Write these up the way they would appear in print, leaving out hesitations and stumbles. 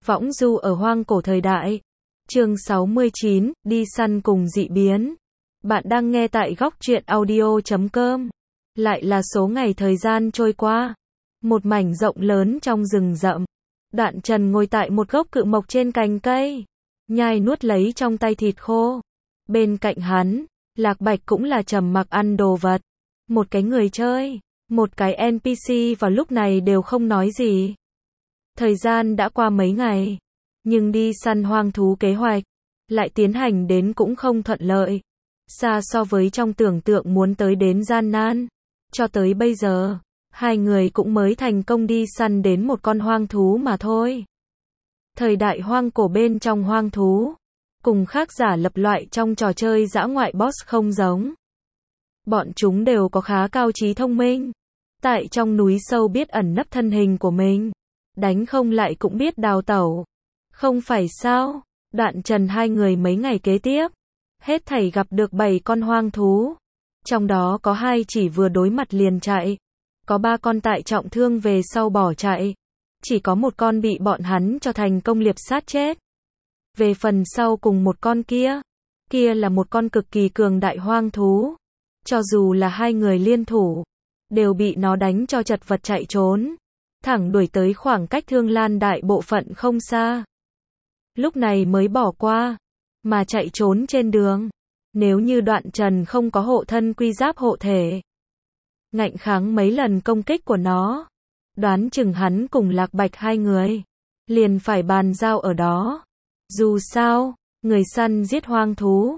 Võng du ở hoang cổ thời đại. Chương 69, đi săn cùng dị biến. Bạn đang nghe tại góc truyện audio.com. Lại là số ngày thời gian trôi qua. Một mảnh rộng lớn trong rừng rậm. Đoạn Trần ngồi tại một gốc cự mộc trên cành cây, nhai nuốt lấy trong tay thịt khô. Bên cạnh hắn, Lạc Bạch cũng là trầm mặc ăn đồ vật. Một cái người chơi, một cái NPC vào lúc này đều không nói gì. Thời gian đã qua mấy ngày, nhưng đi săn hoang thú kế hoạch lại tiến hành đến cũng không thuận lợi. Xa so với trong tưởng tượng muốn tới đến gian nan. Cho tới bây giờ, hai người cũng mới thành công đi săn đến một con hoang thú mà thôi. Thời đại hoang cổ bên trong hoang thú, cùng khác giả lập loại trong trò chơi dã ngoại boss không giống. Bọn chúng đều có khá cao trí thông minh. Tại trong núi sâu biết ẩn nấp thân hình của mình. Đánh không lại cũng biết đào tẩu. Không phải sao? Đoạn Trần hai người mấy ngày kế tiếp, hết thảy gặp được 7 con hoang thú. Trong đó có 2 chỉ vừa đối mặt liền chạy. Có 3 con tại trọng thương về sau bỏ chạy. Chỉ có một con bị bọn hắn cho thành công liệp sát chết. Về phần sau cùng một con kia là một con cực kỳ cường đại hoang thú. Cho dù là hai người liên thủ, đều bị nó đánh cho chật vật chạy trốn. Thẳng đuổi tới khoảng cách Thương Lan đại bộ phận không xa. Lúc này mới bỏ qua, mà chạy trốn trên đường. Nếu như Đoạn Trần không có hộ thân quy giáp hộ thể, ngạnh kháng mấy lần công kích của nó, đoán chừng hắn cùng Lạc Bạch hai người liền phải bàn giao ở đó. Dù sao, người săn giết hoang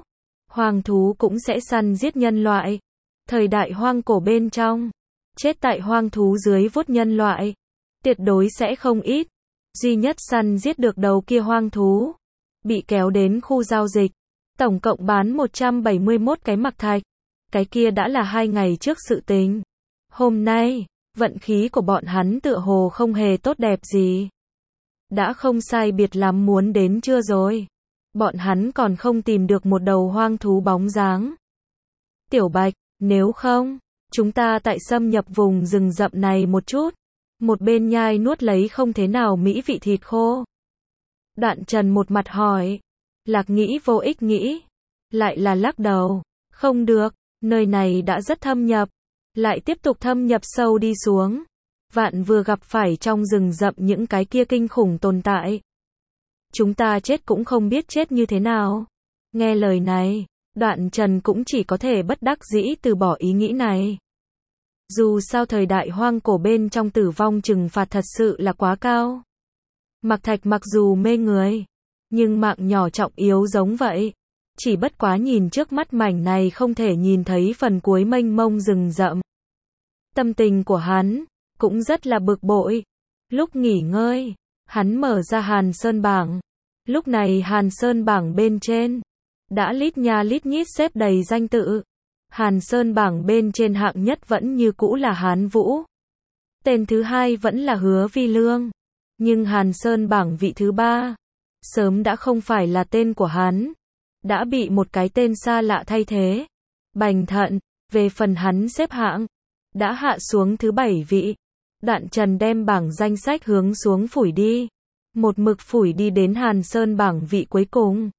thú cũng sẽ săn giết nhân loại. Thời đại hoang cổ bên trong, chết tại hoang thú dưới vuốt nhân loại tuyệt đối sẽ không ít. Duy nhất săn giết được đầu kia hoang thú, bị kéo đến khu giao dịch, tổng cộng bán 171 cái mặc thạch. Cái kia đã là 2 ngày trước sự tình. Hôm nay, vận khí của bọn hắn tựa hồ không hề tốt đẹp gì. Đã không sai biệt lắm muốn đến trưa rồi. Bọn hắn còn không tìm được một đầu hoang thú bóng dáng. Tiểu Bạch, nếu không, chúng ta tại xâm nhập vùng rừng rậm này một chút. Một bên nhai nuốt lấy không thế nào mỹ vị thịt khô. Đoạn Trần một mặt hỏi. Lạc nghĩ vô ích nghĩ. Lại là lắc đầu. Không được, nơi này đã rất thâm nhập. Lại tiếp tục thâm nhập sâu đi xuống. Vạn vừa gặp phải trong rừng rậm những cái kia kinh khủng tồn tại. Chúng ta chết cũng không biết chết như thế nào. Nghe lời này, Đoạn Trần cũng chỉ có thể bất đắc dĩ từ bỏ ý nghĩ này. Dù sao thời đại hoang cổ bên trong tử vong trừng phạt thật sự là quá cao. Mặc thạch mặc dù mê người, nhưng mạng nhỏ trọng yếu giống vậy. Chỉ bất quá nhìn trước mắt mảnh này không thể nhìn thấy phần cuối mênh mông rừng rậm. Tâm tình của hắn cũng rất là bực bội. Lúc nghỉ ngơi, hắn mở ra Hàn Sơn bảng. Lúc này Hàn Sơn bảng bên trên đã lít nha lít nhít xếp đầy danh tự. Hàn Sơn bảng bên trên hạng nhất vẫn như cũ là Hán Vũ. Tên thứ hai vẫn là Hứa Vi Lương. Nhưng Hàn Sơn bảng vị thứ 3 sớm đã không phải là tên của hắn, đã bị một cái tên xa lạ thay thế. Bành Thận. Về phần hắn xếp hạng, đã hạ xuống thứ 7 vị. Đoạn Trần đem bảng danh sách hướng xuống phủi đi. Một mực phủi đi đến Hàn Sơn bảng vị cuối cùng.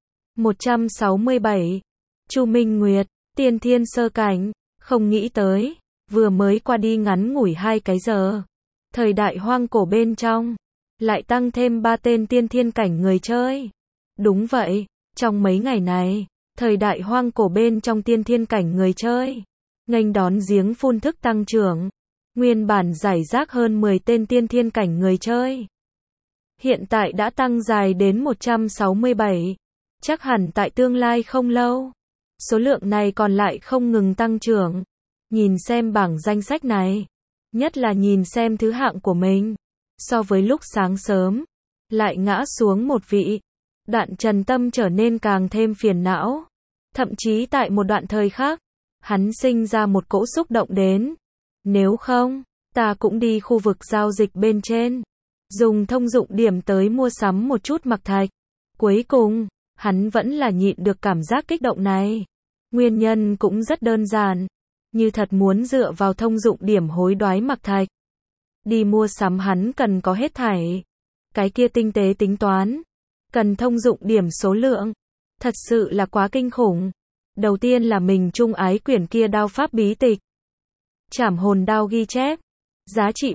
167. Chu Minh Nguyệt, tiên thiên sơ cảnh. Không nghĩ tới, vừa mới qua đi ngắn ngủi 2 cái giờ. Thời đại hoang cổ bên trong, lại tăng thêm 3 tên tiên thiên cảnh người chơi. Đúng vậy, trong mấy ngày này, thời đại hoang cổ bên trong tiên thiên cảnh người chơi nghênh đón giếng phun thức tăng trưởng. Nguyên bản giải rác hơn 10 tên tiên thiên cảnh người chơi, hiện tại đã tăng dài đến 167. Chắc hẳn tại tương lai không lâu, số lượng này còn lại không ngừng tăng trưởng. Nhìn xem bảng danh sách này, nhất là nhìn xem thứ hạng của mình, so với lúc sáng sớm, lại ngã xuống một vị. Đoạn Trần tâm trở nên càng thêm phiền não. Thậm chí tại một đoạn thời khác, hắn sinh ra một cỗ xúc động đến. Nếu không, ta cũng đi khu vực giao dịch bên trên, dùng thông dụng điểm tới mua sắm một chút mặc thạch. Cuối cùng, hắn vẫn là nhịn được cảm giác kích động này. Nguyên nhân cũng rất đơn giản. Như thật muốn dựa vào thông dụng điểm hối đoái mặc thạch, đi mua sắm hắn cần có hết thảy Cái kia tinh tế tính toán, cần thông dụng điểm số lượng, thật sự là quá kinh khủng. Đầu tiên là mình trung ái quyển kia đao pháp bí tịch. Trảm hồn đao ghi chép, giá trị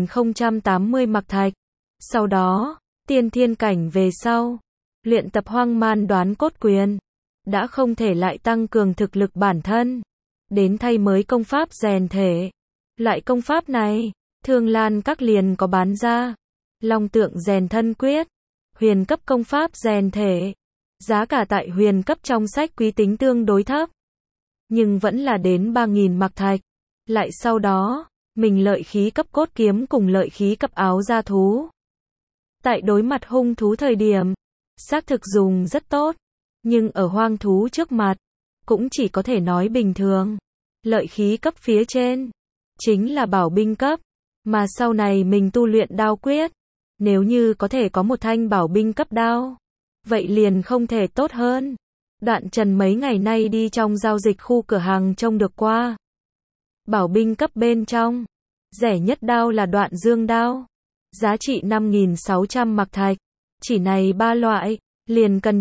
1080 mặc thạch. Sau đó, tiên thiên cảnh về sau, luyện tập hoang man đoán cốt quyền, đã không thể lại tăng cường thực lực bản thân, đến thay mới công pháp rèn thể. Loại công pháp này, Thương Lan Các liền có bán ra. Long tượng rèn thân quyết, huyền cấp công pháp rèn thể. Giá cả tại huyền cấp trong sách quý tính tương đối thấp, nhưng vẫn là đến 3.000 mặc thạch. Lại sau đó, mình lợi khí cấp cốt kiếm cùng lợi khí cấp áo da thú. Tại đối mặt hung thú thời điểm, xác thực dùng rất tốt, nhưng ở hoang thú trước mặt, cũng chỉ có thể nói bình thường. Lợi khí cấp phía trên, chính là bảo binh cấp, mà sau này mình tu luyện đao quyết, nếu như có thể có một thanh bảo binh cấp đao, vậy liền không thể tốt hơn. Đoạn Trần mấy ngày nay đi trong giao dịch khu cửa hàng trông được qua. Bảo binh cấp bên trong, rẻ nhất đao là Đoạn Dương đao, giá trị 5.600 mặc thạch. Chỉ này 3 loại, liền cần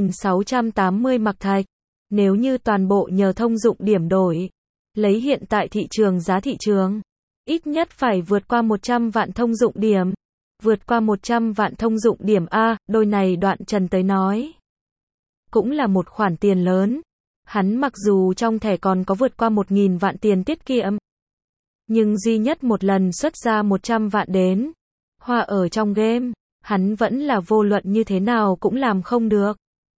9.680 mặc thạch. Nếu như toàn bộ nhờ thông dụng điểm đổi, lấy hiện tại thị trường giá thị trường, ít nhất phải vượt qua 100 vạn thông dụng điểm. Vượt qua 100 vạn thông dụng điểm A, đôi này Đoạn Trần tới nói, cũng là một khoản tiền lớn. Hắn mặc dù trong thẻ còn có vượt qua 1.000 vạn tiền tiết kiệm, nhưng duy nhất một lần xuất ra 100 vạn đến, hoa ở trong game, hắn vẫn là vô luận như thế nào cũng làm không được.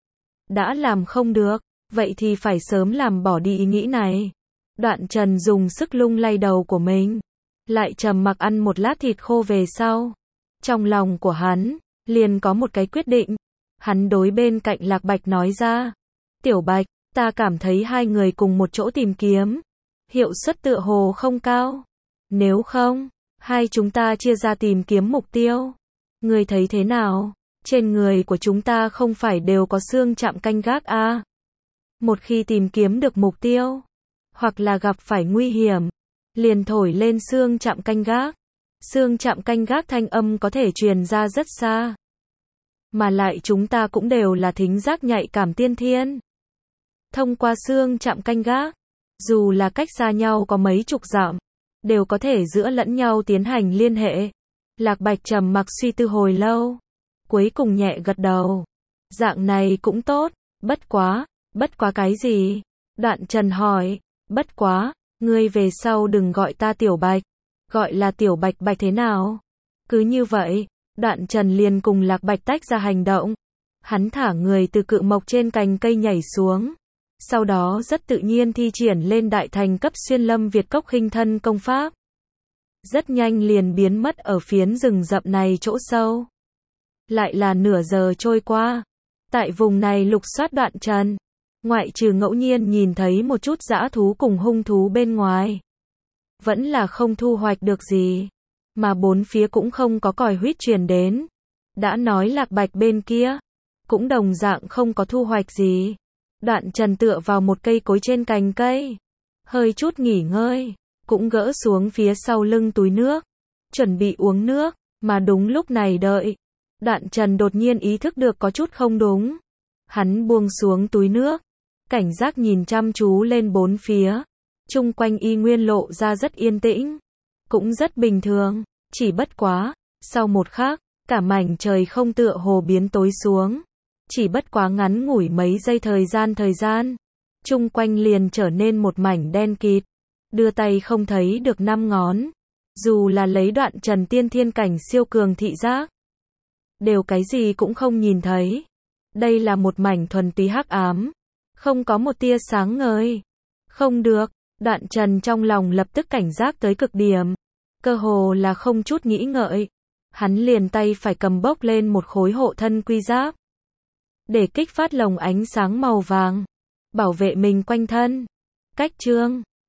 Đã làm không được, vậy thì phải sớm làm bỏ đi ý nghĩ này. Đoạn Trần dùng sức lung lay đầu của mình, lại trầm mặc ăn một lát thịt khô về sau. Trong lòng của hắn, liền có một cái quyết định. Hắn đối bên cạnh Lạc Bạch nói ra, Tiểu Bạch, ta cảm thấy hai người cùng một chỗ tìm kiếm, hiệu suất tựa hồ không cao. Nếu không, hai chúng ta chia ra tìm kiếm mục tiêu. Ngươi thấy thế nào? Trên người của chúng ta không phải đều có xương chạm canh gác à? Một khi tìm kiếm được mục tiêu, hoặc là gặp phải nguy hiểm, liền thổi lên xương chạm canh gác. Xương chạm canh gác thanh âm có thể truyền ra rất xa. Mà lại chúng ta cũng đều là thính giác nhạy cảm tiên thiên. Thông qua xương chạm canh gác, dù là cách xa nhau có mấy chục dặm, đều có thể giữa lẫn nhau tiến hành liên hệ. Lạc Bạch trầm mặc suy tư hồi lâu, cuối cùng nhẹ gật đầu. Dạng này cũng tốt, bất quá cái gì? Đoạn Trần hỏi, bất quá, ngươi về sau đừng gọi ta Tiểu Bạch, gọi là Tiểu Bạch Bạch thế nào? Cứ như vậy, Đoạn Trần liền cùng Lạc Bạch tách ra hành động. Hắn thả người từ cự mộc trên cành cây nhảy xuống, sau đó rất tự nhiên thi triển lên đại thành cấp xuyên lâm Việt cốc khinh thân công pháp. Rất nhanh liền biến mất ở phiến rừng rậm này chỗ sâu. Lại là nửa giờ trôi qua, tại vùng này lục soát Đoạn Trần, ngoại trừ ngẫu nhiên nhìn thấy một chút dã thú cùng hung thú bên ngoài, vẫn là không thu hoạch được gì, mà bốn phía cũng không có còi huýt truyền đến. Đã nói Lạc Bạch bên kia, cũng đồng dạng không có thu hoạch gì. Đoạn Trần tựa vào một cây cối trên cành cây, hơi chút nghỉ ngơi, cũng gỡ xuống phía sau lưng túi nước, chuẩn bị uống nước, mà đúng lúc này đợi. Đoạn Trần đột nhiên ý thức được có chút không đúng. Hắn buông xuống túi nước, cảnh giác nhìn chăm chú lên bốn phía. Chung quanh y nguyên lộ ra rất yên tĩnh, cũng rất bình thường, chỉ bất quá, sau một khắc, cả mảnh trời không tựa hồ biến tối xuống. Chỉ bất quá ngắn ngủi mấy giây thời gian, chung quanh liền trở nên một mảnh đen kịt, đưa tay không thấy được 5 ngón. Dù là lấy Đoạn Trần tiên thiên cảnh siêu cường thị giác, đều cái gì cũng không nhìn thấy. Đây là một mảnh thuần túy hắc ám, không có một tia sáng ngời. Không được, Đoạn Trần trong lòng lập tức cảnh giác tới cực điểm, cơ hồ là không chút nghĩ ngợi. Hắn liền tay phải cầm bốc lên một khối hộ thân quy giáp, để kích phát lồng ánh sáng màu vàng, bảo vệ mình quanh thân. Cách chương